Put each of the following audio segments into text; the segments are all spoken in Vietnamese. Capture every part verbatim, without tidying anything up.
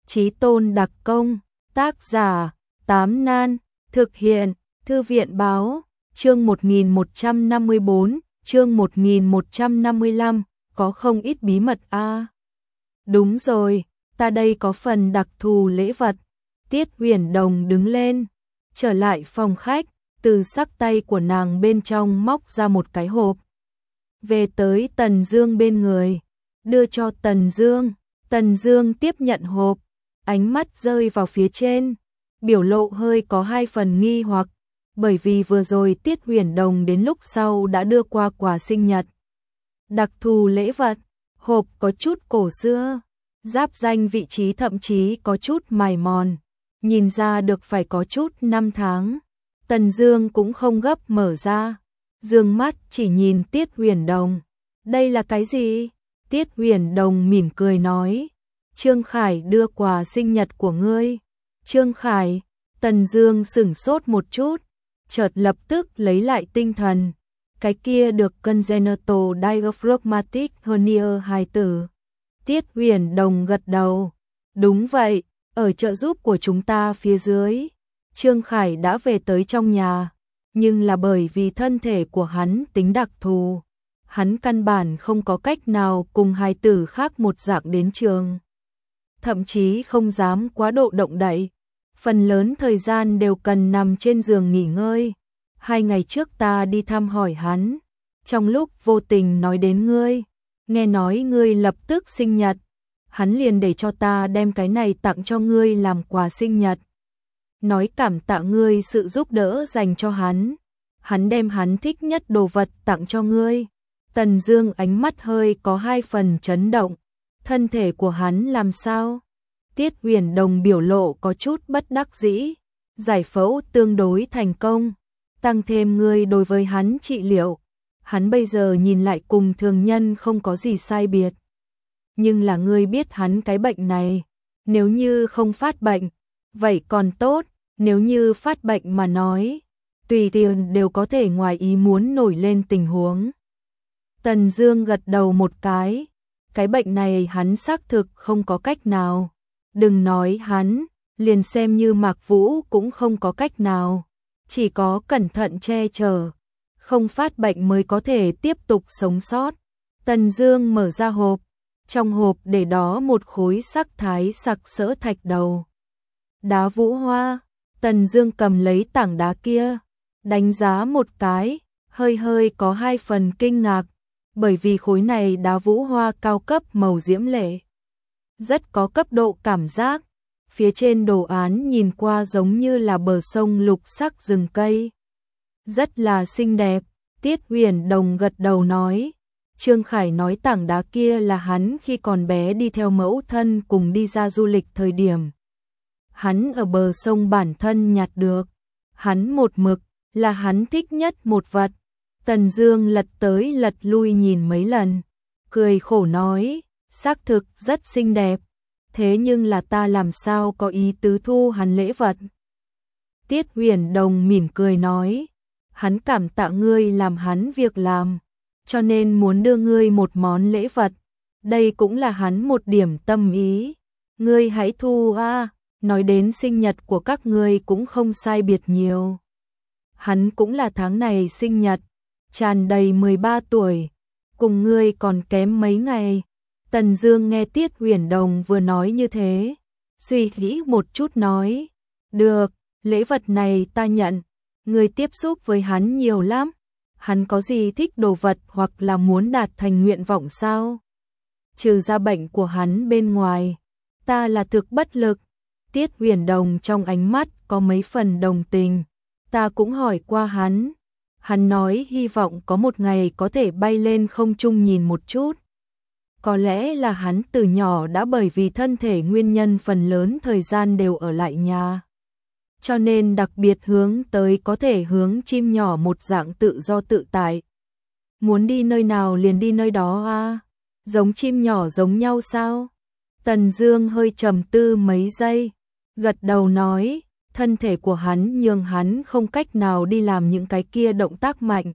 Chí tôn đặc công, tác giả, Tám Nan, thực hiện, Thư viện báo, chương một nghìn một trăm năm mươi bốn, chương một nghìn một trăm năm mươi lăm, có không ít bí mật a. À? Đúng rồi, ta đây có phần đặc thù lễ vật. Tiết Huyền Đồng đứng lên, trở lại phòng khách, từ sắc tay của nàng bên trong móc ra một cái hộp. Về tới Tần Dương bên người, đưa cho Tần Dương. Tần Dương tiếp nhận hộp, ánh mắt rơi vào phía trên, biểu lộ hơi có hai phần nghi hoặc, bởi vì vừa rồi Tiết Huyền Đồng đến lúc sau đã đưa qua quà sinh nhật. Đặc thù lễ vật, hộp có chút cổ xưa, giáp danh vị trí thậm chí có chút mài mòn, nhìn ra được phải có chút năm tháng. Tần Dương cũng không gấp mở ra, dương mắt chỉ nhìn Tiết Huyền Đồng. Đây là cái gì? Tiết Huyền Đồng mỉm cười nói, Trương Khải đưa quà sinh nhật của ngươi. Trương Khải? Tần Dương sững sốt một chút, chợt lập tức lấy lại tinh thần. Cái kia được congenital diaphragmatic hernia hài tử. Tiết Huyền Đồng gật đầu. Đúng vậy, ở trợ giúp của chúng ta phía dưới, Trương Khải đã về tới trong nhà, nhưng là bởi vì thân thể của hắn tính đặc thù, hắn căn bản không có cách nào cùng hài tử khác một dạng đến trường. Thậm chí không dám quá độ động đậy, phần lớn thời gian đều cần nằm trên giường nghỉ ngơi. Hai ngày trước ta đi thăm hỏi hắn, trong lúc vô tình nói đến ngươi, nghe nói ngươi lập tức sinh nhật, hắn liền để cho ta đem cái này tặng cho ngươi làm quà sinh nhật. Nói cảm tạ ngươi sự giúp đỡ dành cho hắn, hắn đem hắn thích nhất đồ vật tặng cho ngươi. Tần Dương ánh mắt hơi có hai phần chấn động, thân thể của hắn làm sao? Tiết Huyền Đồng biểu lộ có chút bất đắc dĩ, giải phẫu tương đối thành công, tăng thêm ngươi đối với hắn trị liệu, hắn bây giờ nhìn lại cùng thường nhân không có gì sai biệt. Nhưng là ngươi biết hắn cái bệnh này, nếu như không phát bệnh, vậy còn tốt, nếu như phát bệnh mà nói, tùy tiện đều có thể ngoài ý muốn nổi lên tình huống. Tần Dương gật đầu một cái, cái bệnh này hắn xác thực không có cách nào. Đừng nói hắn, liền xem như Mạc Vũ cũng không có cách nào, chỉ có cẩn thận che chở, không phát bệnh mới có thể tiếp tục sống sót. Tần Dương mở ra hộp, trong hộp để đó một khối sắc thái sặc sỡ thạch đầu. Đá vũ hoa. Tần Dương cầm lấy tảng đá kia, đánh giá một cái, hơi hơi có hai phần kinh ngạc, bởi vì khối này đá vũ hoa cao cấp màu diễm lệ, rất có cấp độ cảm giác. Phía trên đồ án nhìn qua giống như là bờ sông lục sắc rừng cây, rất là xinh đẹp. Tiết Huyền Đồng gật đầu nói, Trương Khải nói tảng đá kia là hắn khi còn bé đi theo mẫu thân cùng đi ra du lịch thời điểm, hắn ở bờ sông bản thân nhặt được, hắn một mực là hắn thích nhất một vật. Tần Dương lật tới lật lui nhìn mấy lần, cười khổ nói, xác thực rất xinh đẹp, thế nhưng là ta làm sao có ý tứ thu hắn lễ vật. Tiết Huyền Đồng mỉm cười nói, hắn cảm tạ ngươi làm hắn việc làm, cho nên muốn đưa ngươi một món lễ vật, đây cũng là hắn một điểm tâm ý, ngươi hãy thu a. À. Nói đến sinh nhật của các ngươi cũng không sai biệt nhiều, hắn cũng là tháng này sinh nhật, tràn đầy mười ba tuổi, cùng ngươi còn kém mấy ngày. Tần Dương nghe Tiết Huyền Đồng vừa nói như thế, suy nghĩ một chút nói, được, lễ vật này ta nhận, ngươi tiếp xúc với hắn nhiều lắm, hắn có gì thích đồ vật hoặc là muốn đạt thành nguyện vọng sao? Trừ ra bệnh của hắn bên ngoài, ta là thực bất lực. Tiết Huyền Đồng trong ánh mắt có mấy phần đồng tình, ta cũng hỏi qua hắn, hắn nói hy vọng có một ngày có thể bay lên không trung nhìn một chút. Có lẽ là hắn từ nhỏ đã bởi vì thân thể nguyên nhân phần lớn thời gian đều ở lại nhà, cho nên đặc biệt hướng tới có thể hướng chim nhỏ một dạng tự do tự tại. Muốn đi nơi nào liền đi nơi đó à? Giống chim nhỏ giống nhau sao? Tần Dương hơi trầm tư mấy giây, gật đầu nói, thân thể của hắn nhường hắn không cách nào đi làm những cái kia động tác mạnh.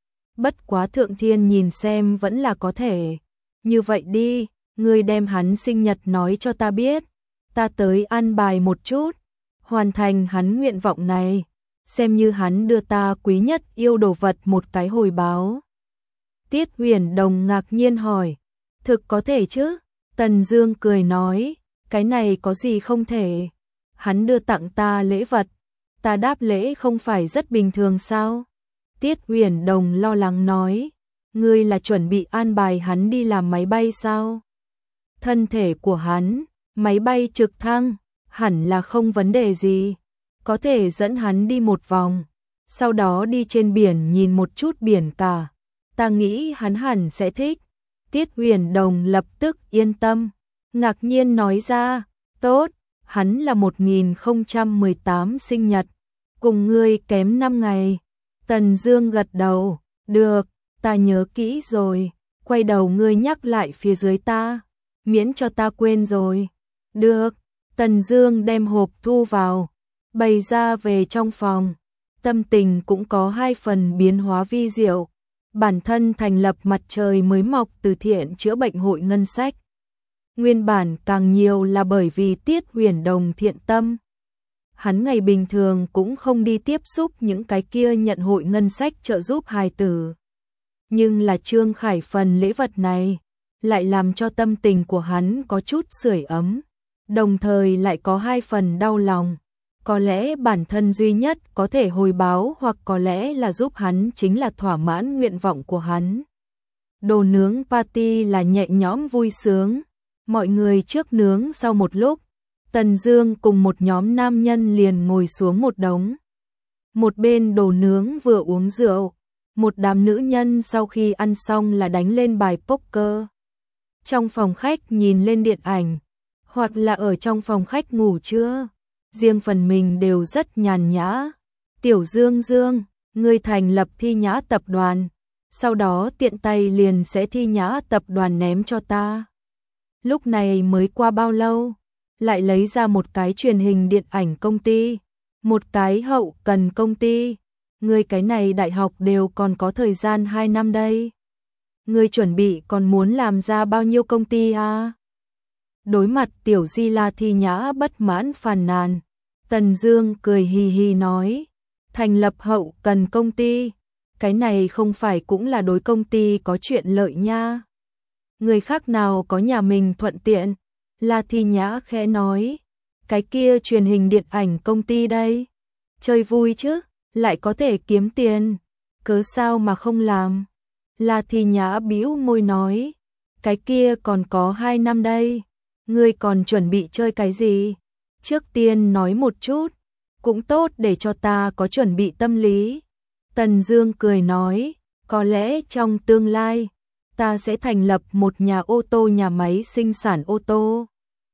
Bất quá Thượng Thiên nhìn xem vẫn là có thể. Như vậy đi, ngươi đem hắn sinh nhật nói cho ta biết, ta tới an bài một chút, hoàn thành hắn nguyện vọng này, xem như hắn đưa ta quý nhất yêu đồ vật một cái hồi báo. Tiết Huyền Đồng ngạc nhiên hỏi, thực có thể chứ? Tần Dương cười nói, cái này có gì không thể? Hắn đưa tặng ta lễ vật, ta đáp lễ không phải rất bình thường sao? Tiết Huyền Đồng lo lắng nói, ngươi là chuẩn bị an bài hắn đi làm máy bay sao? Thân thể của hắn, máy bay trực thăng, hẳn là không vấn đề gì, có thể dẫn hắn đi một vòng, sau đó đi trên biển nhìn một chút biển cả, ta nghĩ hắn hẳn sẽ thích. Tiết Huyền Đồng lập tức yên tâm, ngạc nhiên nói ra, tốt, hắn là một nghìn không trăm mười tám sinh nhật, cùng ngươi kém năm ngày. Tần Dương gật đầu, được, ta nhớ kỹ rồi, quay đầu ngươi nhắc lại phía dưới ta, miễn cho ta quên rồi. Được, Tần Dương đem hộp thu vào, bày ra về trong phòng, tâm tình cũng có hai phần biến hóa vi diệu. Bản thân thành lập mặt trời mới mọc từ thiện chữa bệnh hội ngân sách. Nguyên bản càng nhiều là bởi vì Tiết Huyền Đồng thiện tâm. Hắn ngày bình thường cũng không đi tiếp xúc những cái kia nhận hội ngân sách trợ giúp hài tử. Nhưng là Trương Khải phần lễ vật này, lại làm cho tâm tình của hắn có chút sưởi ấm, đồng thời lại có hai phần đau lòng. Có lẽ bản thân duy nhất có thể hồi báo hoặc có lẽ là giúp hắn chính là thỏa mãn nguyện vọng của hắn. Đồ nướng party là nhẹ nhõm vui sướng, mọi người trước nướng sau một lúc, Tần Dương cùng một nhóm nam nhân liền ngồi xuống một đống. Một bên đồ nướng vừa uống rượu, một đám nữ nhân sau khi ăn xong là đánh lên bài poker. Trong phòng khách nhìn lên điện ảnh, hoặc là ở trong phòng khách ngủ trưa. Riêng phần mình đều rất nhàn nhã. Tiểu Dương Dương, ngươi thành lập Thi Nhã tập đoàn, sau đó tiện tay liền sẽ Thi Nhã tập đoàn ném cho ta. Lúc này mới qua bao lâu, lại lấy ra một cái truyền hình điện ảnh công ty, một cái hậu cần công ty. Ngươi cái này đại học đều còn có thời gian hai năm đây. Ngươi chuẩn bị còn muốn làm ra bao nhiêu công ty à? Đối mặt Tiểu Di La Thi Nhã bất mãn phàn nàn, Tần Dương cười hì hì nói, thành lập hậu cần công ty, cái này không phải cũng là đối công ty có chuyện lợi nha. Người khác nào có nhà mình thuận tiện. La Thi Nhã khẽ nói, cái kia truyền hình điện ảnh công ty đây, chơi vui chứ, lại có thể kiếm tiền, cớ sao mà không làm. La Thi Nhã bĩu môi nói, cái kia còn có hai năm đây, ngươi còn chuẩn bị chơi cái gì? Trước tiên nói một chút, cũng tốt để cho ta có chuẩn bị tâm lý. Tần Dương cười nói, có lẽ trong tương lai, ta sẽ thành lập một nhà ô tô nhà máy sinh sản ô tô.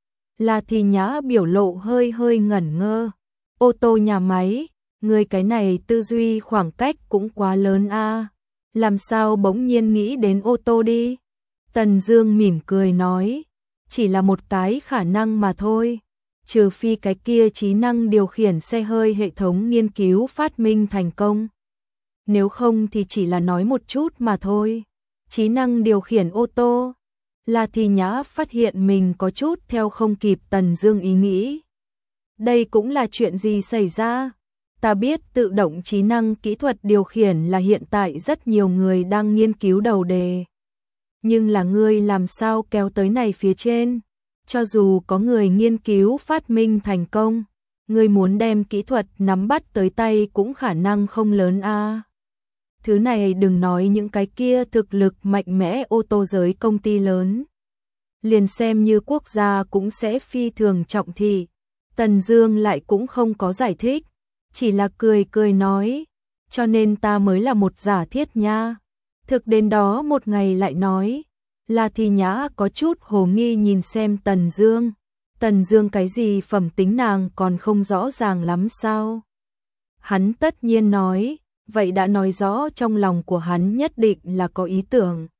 La Thi Nhã biểu lộ hơi hơi ngẩn ngơ, ô tô nhà máy, ngươi cái này tư duy khoảng cách cũng quá lớn a, làm sao bỗng nhiên nghĩ đến ô tô đi? Tần Dương mỉm cười nói, chỉ là một cái khả năng mà thôi, trừ phi cái kia trí năng điều khiển xe hơi hệ thống nghiên cứu phát minh thành công. Nếu không thì chỉ là nói một chút mà thôi. Trí năng điều khiển ô tô. La Thi Nhã phát hiện mình có chút theo không kịp Tần Dương ý nghĩ. Đây cũng là chuyện gì xảy ra? Ta biết tự động trí năng kỹ thuật điều khiển là hiện tại rất nhiều người đang nghiên cứu đầu đề. Nhưng là ngươi làm sao kéo tới này phía trên? Cho dù có người nghiên cứu phát minh thành công, ngươi muốn đem kỹ thuật nắm bắt tới tay cũng khả năng không lớn a. Thứ này đừng nói những cái kia thực lực mạnh mẽ ô tô giới công ty lớn. Liền xem như quốc gia cũng sẽ phi thường trọng thị. Tần Dương lại cũng không có giải thích, chỉ là cười cười nói, cho nên ta mới là một giả thiết nha. Thực đến đó một ngày lại nói, La Thi Nhã có chút hồ nghi nhìn xem Tần Dương. Tần Dương cái gì phẩm tính nàng còn không rõ ràng lắm sao? Hắn tất nhiên nói, vậy đã nói rõ trong lòng của hắn nhất định là có ý tưởng.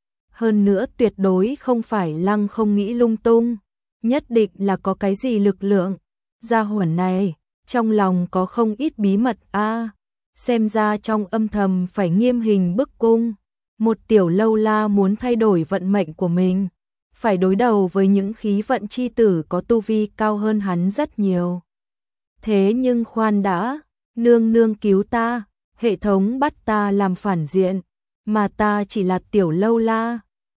Hơn nữa tuyệt đối không phải lăng không nghĩ lung tung, nhất định là có cái gì lực lượng. Gia hỏa này, trong lòng có không ít bí mật a, xem ra trong âm thầm phải nghiêm hình bức cung. Một tiểu lâu la muốn thay đổi vận mệnh của mình, phải đối đầu với những khí vận chi tử có tu vi cao hơn hắn rất nhiều. Thế nhưng khoan đã, nương nương cứu ta, hệ thống bắt ta làm phản diện, mà ta chỉ là tiểu lâu la,